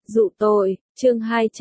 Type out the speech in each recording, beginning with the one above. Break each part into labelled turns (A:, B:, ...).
A: Dụ tội, chương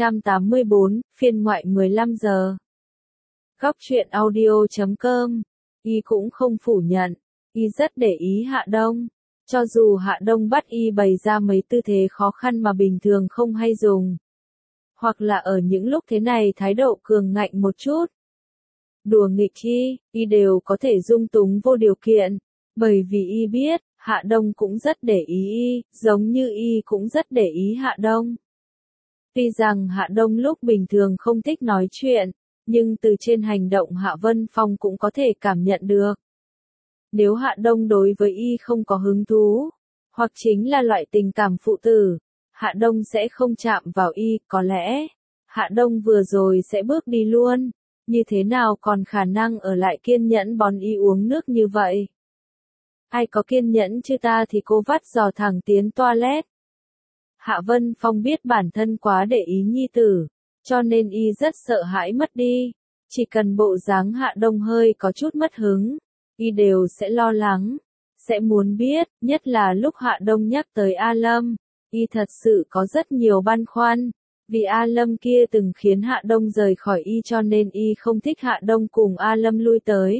A: 284, phiên ngoại 15 giờ. Góc truyện audio.com. Y cũng không phủ nhận, Y rất để ý Hạ Đông. Cho dù Hạ Đông bắt Y bày ra mấy tư thế khó khăn mà bình thường không hay dùng. Hoặc là ở những lúc thế này thái độ cường ngạnh một chút. Đùa nghịch Y đều có thể dung túng vô điều kiện. Bởi vì Y biết, Hạ Đông cũng rất để ý Y, giống như Y cũng rất để ý Hạ Đông. Tuy rằng Hạ Đông lúc bình thường không thích nói chuyện, nhưng từ trên hành động Hạ Vân Phong cũng có thể cảm nhận được. Nếu Hạ Đông đối với Y không có hứng thú, hoặc chính là loại tình cảm phụ tử, Hạ Đông sẽ không chạm vào Y, có lẽ Hạ Đông vừa rồi sẽ bước đi luôn, như thế nào còn khả năng ở lại kiên nhẫn bón Y uống nước như vậy. Ai có kiên nhẫn chứ ta thì cô vắt giò thẳng tiến toilet. Hạ Vân Phong biết bản thân quá để ý nhi tử, cho nên Y rất sợ hãi mất đi. Chỉ cần bộ dáng Hạ Đông hơi có chút mất hứng, Y đều sẽ lo lắng, sẽ muốn biết, nhất là lúc Hạ Đông nhắc tới A Lâm, Y thật sự có rất nhiều băn khoăn. Vì A Lâm kia từng khiến Hạ Đông rời khỏi Y cho nên Y không thích Hạ Đông cùng A Lâm lui tới.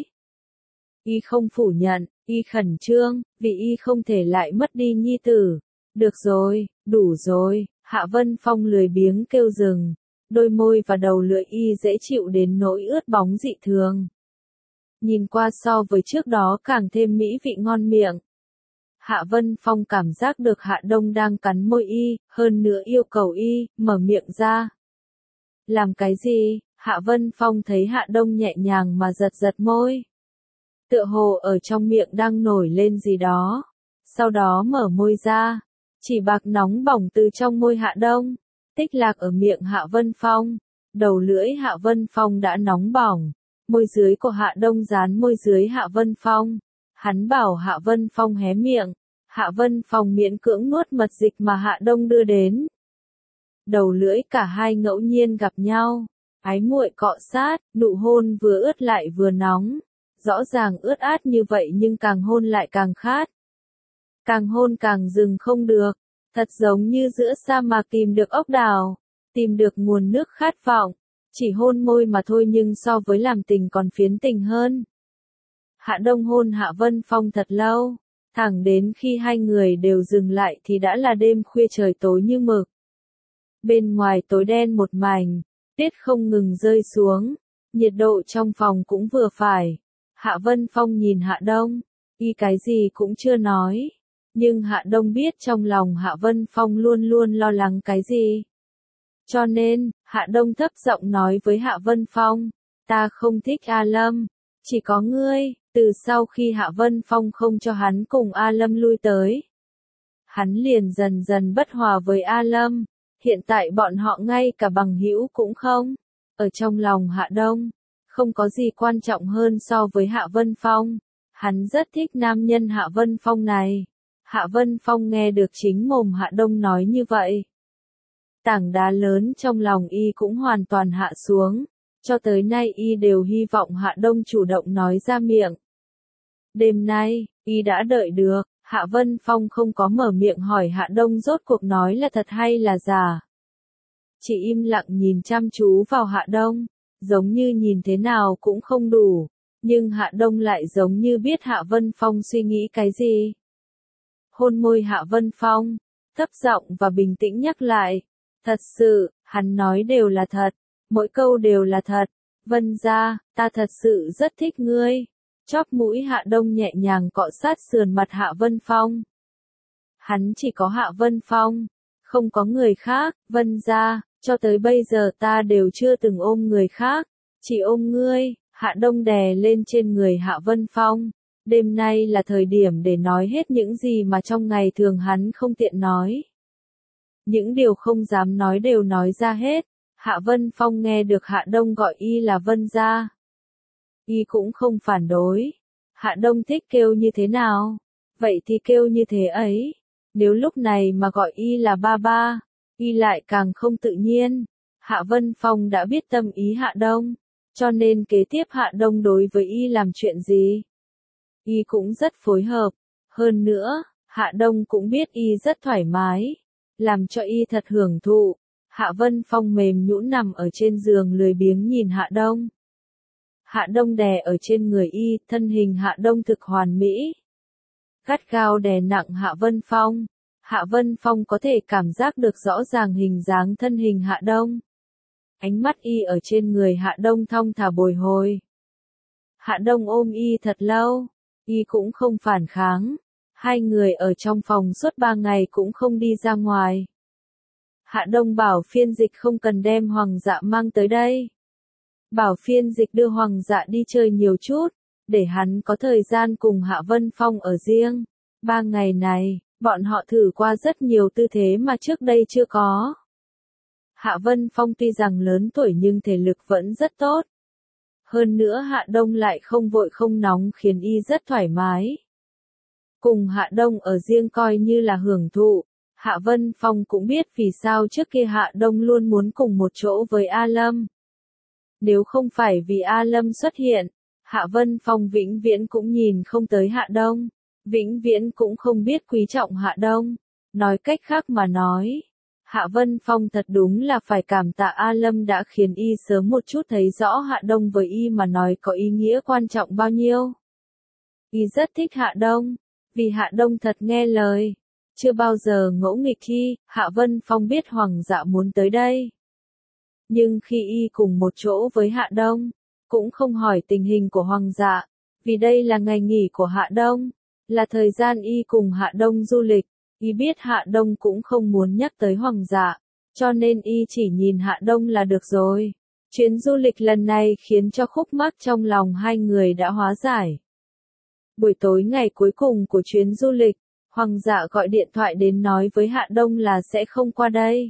A: Y không phủ nhận, Y khẩn trương, vì Y không thể lại mất đi nhi tử. Được rồi, đủ rồi, Hạ Vân Phong lười biếng kêu dừng. Đôi môi và đầu lưỡi Y dễ chịu đến nỗi ướt bóng dị thường. Nhìn qua so với trước đó càng thêm mỹ vị ngon miệng. Hạ Vân Phong cảm giác được Hạ Đông đang cắn môi Y, hơn nữa yêu cầu Y, mở miệng ra. Làm cái gì? Hạ Vân Phong thấy Hạ Đông nhẹ nhàng mà giật giật môi. Tựa hồ ở trong miệng đang nổi lên gì đó. Sau đó mở môi ra. Chỉ bạc nóng bỏng từ trong môi Hạ Đông, tích lạc ở miệng Hạ Vân Phong. Đầu lưỡi Hạ Vân Phong đã nóng bỏng. Môi dưới của Hạ Đông dán môi dưới Hạ Vân Phong. Hắn bảo Hạ Vân Phong hé miệng. Hạ Vân Phong miễn cưỡng nuốt mật dịch mà Hạ Đông đưa đến. Đầu lưỡi cả hai ngẫu nhiên gặp nhau. Ái muội cọ sát, nụ hôn vừa ướt lại vừa nóng. Rõ ràng ướt át như vậy nhưng càng hôn lại càng khát. Càng hôn càng dừng không được. Thật giống như giữa sa mạc tìm được ốc đào. Tìm được nguồn nước khát vọng. Chỉ hôn môi mà thôi nhưng so với làm tình còn phiến tình hơn. Hạ Đông hôn Hạ Vân Phong thật lâu. Thẳng đến khi hai người đều dừng lại thì đã là đêm khuya trời tối như mực. Bên ngoài tối đen một mảnh. Tuyết không ngừng rơi xuống. Nhiệt độ trong phòng cũng vừa phải. Hạ Vân Phong nhìn Hạ Đông. Y cái gì cũng chưa nói. Nhưng Hạ Đông biết trong lòng Hạ Vân Phong luôn luôn lo lắng cái gì. Cho nên, Hạ Đông thấp giọng nói với Hạ Vân Phong, ta không thích A Lâm, chỉ có ngươi. Từ sau khi Hạ Vân Phong không cho hắn cùng A Lâm lui tới, hắn liền dần dần bất hòa với A Lâm, hiện tại bọn họ ngay cả bằng hữu cũng không. Ở trong lòng Hạ Đông, không có gì quan trọng hơn so với Hạ Vân Phong, hắn rất thích nam nhân Hạ Vân Phong này. Hạ Vân Phong nghe được chính mồm Hạ Đông nói như vậy. Tảng đá lớn trong lòng Y cũng hoàn toàn hạ xuống, cho tới nay Y đều hy vọng Hạ Đông chủ động nói ra miệng. Đêm nay, Y đã đợi được, Hạ Vân Phong không có mở miệng hỏi Hạ Đông rốt cuộc nói là thật hay là giả. Chỉ im lặng nhìn chăm chú vào Hạ Đông, giống như nhìn thế nào cũng không đủ, nhưng Hạ Đông lại giống như biết Hạ Vân Phong suy nghĩ cái gì. Hôn môi Hạ Vân Phong, thấp giọng và bình tĩnh nhắc lại. Thật sự, hắn nói đều là thật, mỗi câu đều là thật. Vân gia, ta thật sự rất thích ngươi. Chóp mũi Hạ Đông nhẹ nhàng cọ sát sườn mặt Hạ Vân Phong. Hắn chỉ có Hạ Vân Phong, không có người khác. Vân gia, cho tới bây giờ ta đều chưa từng ôm người khác, chỉ ôm ngươi. Hạ Đông đè lên trên người Hạ Vân Phong. Đêm nay là thời điểm để nói hết những gì mà trong ngày thường hắn không tiện nói. Những điều không dám nói đều nói ra hết. Hạ Vân Phong nghe được Hạ Đông gọi Y là Vân gia. Y cũng không phản đối. Hạ Đông thích kêu như thế nào? Vậy thì kêu như thế ấy. Nếu lúc này mà gọi Y là ba ba, Y lại càng không tự nhiên. Hạ Vân Phong đã biết tâm ý Hạ Đông, cho nên kế tiếp Hạ Đông đối với Y làm chuyện gì, Y cũng rất phối hợp. Hơn nữa, Hạ Đông cũng biết Y rất thoải mái. làm cho y thật hưởng thụ. Hạ Vân Phong mềm nhũn nằm ở trên giường lười biếng nhìn Hạ Đông. Hạ Đông đè ở trên người y, thân hình Hạ Đông thực hoàn mỹ. Gắt gao đè nặng Hạ Vân Phong. Hạ Vân Phong có thể cảm giác được rõ ràng hình dáng thân hình Hạ Đông. Ánh mắt y ở trên người Hạ Đông thong thả bồi hồi. Hạ Đông ôm y thật lâu, y cũng không phản kháng. Hai người ở trong phòng suốt 3 ngày cũng không đi ra ngoài. Hạ Đông bảo phiên dịch không cần đem Hoàng dạ mang tới đây. Bảo phiên dịch đưa Hoàng dạ đi chơi nhiều chút, để hắn có thời gian cùng Hạ Vân Phong ở riêng. 3 ngày này, bọn họ thử qua rất nhiều tư thế mà trước đây chưa có. Hạ Vân Phong tuy rằng lớn tuổi nhưng thể lực vẫn rất tốt. Hơn nữa Hạ Đông lại không vội không nóng khiến y rất thoải mái. Cùng Hạ Đông ở riêng coi như là hưởng thụ. Hạ Vân Phong cũng biết vì sao trước kia Hạ Đông luôn muốn cùng một chỗ với A Lâm. Nếu không phải vì A Lâm xuất hiện, Hạ Vân Phong vĩnh viễn cũng nhìn không tới Hạ Đông, vĩnh viễn cũng không biết quý trọng Hạ Đông. Nói cách khác mà nói, Hạ Vân Phong thật đúng là phải cảm tạ A Lâm đã khiến y sớm một chút thấy rõ Hạ Đông với y mà nói có ý nghĩa quan trọng bao nhiêu. Y rất thích Hạ Đông, vì Hạ Đông thật nghe lời. Chưa bao giờ ngỗ nghịch khi, Hạ Vân Phong biết Hoàng dạ muốn tới đây. Nhưng khi y cùng một chỗ với Hạ Đông, cũng không hỏi tình hình của Hoàng dạ, vì đây là ngày nghỉ của Hạ Đông, là thời gian y cùng Hạ Đông du lịch, y biết Hạ Đông cũng không muốn nhắc tới Hoàng dạ, cho nên y chỉ nhìn Hạ Đông là được rồi. Chuyến du lịch lần này khiến cho khúc mắc trong lòng hai người đã hóa giải. Buổi tối ngày cuối cùng của chuyến du lịch, Hoàng dạ gọi điện thoại đến nói với Hạ Đông là sẽ không qua đây.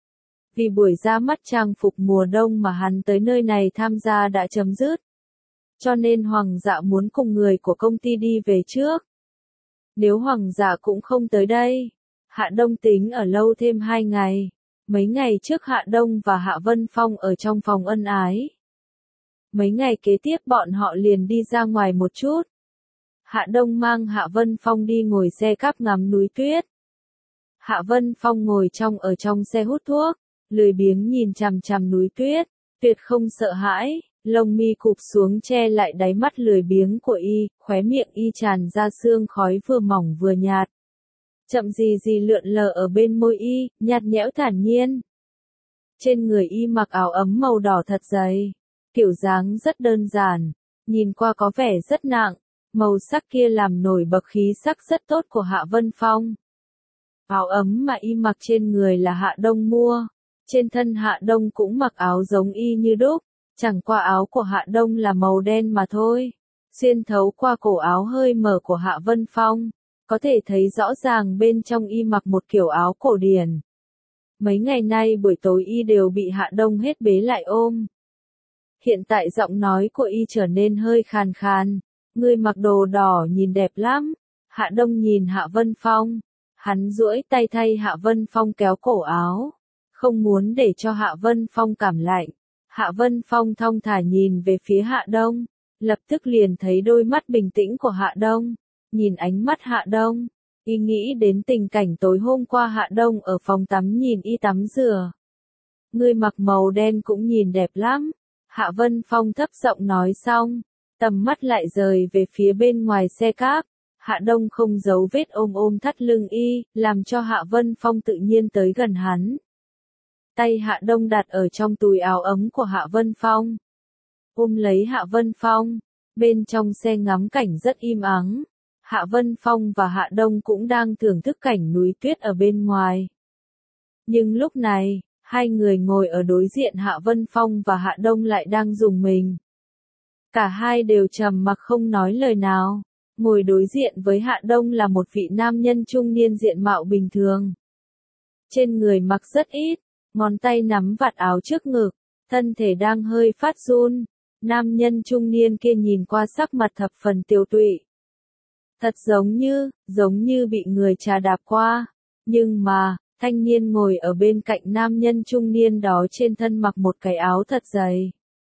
A: Vì buổi ra mắt trang phục mùa đông mà hắn tới nơi này tham gia đã chấm dứt. Cho nên Hoàng dạ muốn cùng người của công ty đi về trước. Nếu Hoàng dạ cũng không tới đây, Hạ Đông tính ở lâu thêm 2 ngày. Mấy ngày trước Hạ Đông và Hạ Vân Phong ở trong phòng ân ái. Mấy ngày kế tiếp bọn họ liền đi ra ngoài một chút. Hạ Đông mang Hạ Vân Phong đi ngồi xe cáp ngắm núi tuyết. Hạ Vân Phong ngồi ở trong xe hút thuốc, lười biếng nhìn chằm chằm núi tuyết, tuyệt không sợ hãi, lông mi cụp xuống che lại đáy mắt lười biếng của y, khóe miệng y tràn ra sương khói vừa mỏng vừa nhạt. Chậm gì lượn lờ ở bên môi y, nhạt nhẽo thản nhiên. Trên người y mặc áo ấm màu đỏ thật dày, kiểu dáng rất đơn giản, nhìn qua có vẻ rất nặng. Màu sắc kia làm nổi bật khí sắc rất tốt của Hạ Vân Phong. Áo ấm mà y mặc trên người là Hạ Đông mua. Trên thân Hạ Đông cũng mặc áo giống y như đúc, chẳng qua áo của Hạ Đông là màu đen mà thôi. Xuyên thấu qua cổ áo hơi mở của Hạ Vân Phong, có thể thấy rõ ràng bên trong y mặc một kiểu áo cổ điển. Mấy ngày nay buổi tối y đều bị Hạ Đông hết bế lại ôm. Hiện tại giọng nói của y trở nên hơi khàn khàn. Ngươi mặc đồ đỏ nhìn đẹp lắm. Hạ Đông nhìn Hạ Vân Phong. Hắn duỗi tay thay Hạ Vân Phong kéo cổ áo. Không muốn để cho Hạ Vân Phong cảm lạnh. Hạ Vân Phong thong thả nhìn về phía Hạ Đông. Lập tức liền thấy đôi mắt bình tĩnh của Hạ Đông. Nhìn ánh mắt Hạ Đông. Y nghĩ đến tình cảnh tối hôm qua Hạ Đông ở phòng tắm nhìn y tắm rửa. Ngươi mặc màu đen cũng nhìn đẹp lắm. Hạ Vân Phong thấp giọng nói xong. Tầm mắt lại rời về phía bên ngoài xe cáp. Hạ Đông không giấu vết ôm thắt lưng y, làm cho Hạ Vân Phong tự nhiên tới gần hắn. Tay Hạ Đông đặt ở trong túi áo ấm của Hạ Vân Phong. Ôm lấy Hạ Vân Phong. Bên trong xe ngắm cảnh rất im ắng. Hạ Vân Phong và Hạ Đông cũng đang thưởng thức cảnh núi tuyết ở bên ngoài. Nhưng lúc này, hai người ngồi ở đối diện Hạ Vân Phong và Hạ Đông lại đang rùng mình. Cả hai đều trầm mặc không nói lời nào. Ngồi đối diện với Hạ Đông là một vị nam nhân trung niên diện mạo bình thường. Trên người mặc rất ít, ngón tay nắm vạt áo trước ngực, thân thể đang hơi phát run. Nam nhân trung niên kia nhìn qua sắc mặt thập phần tiều tụy. Thật giống như bị người trà đạp qua. Nhưng mà, thanh niên ngồi ở bên cạnh nam nhân trung niên đó trên thân mặc một cái áo thật dày.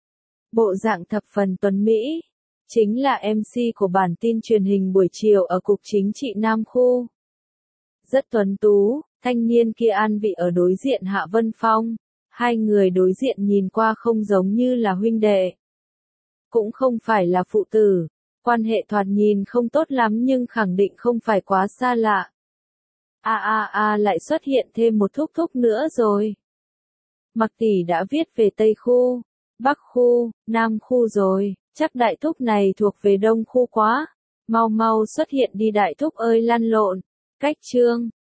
A: Bộ dạng thập phần tuấn Mỹ, chính là MC của bản tin truyền hình buổi chiều ở Cục Chính trị Nam Khu. Rất tuấn tú, Thanh niên kia an vị ở đối diện Hạ Vân Phong. Hai người đối diện nhìn qua không giống như là huynh đệ. Cũng không phải là phụ tử. Quan hệ thoạt nhìn không tốt lắm nhưng khẳng định không phải quá xa lạ. Lại xuất hiện thêm một thúc thúc nữa rồi. Mặc tỷ đã viết về Tây khu, Bắc khu, Nam khu rồi, chắc đại thúc này thuộc về Đông khu quá. Mau mau xuất hiện đi đại thúc ơi lăn lộn. Cách chương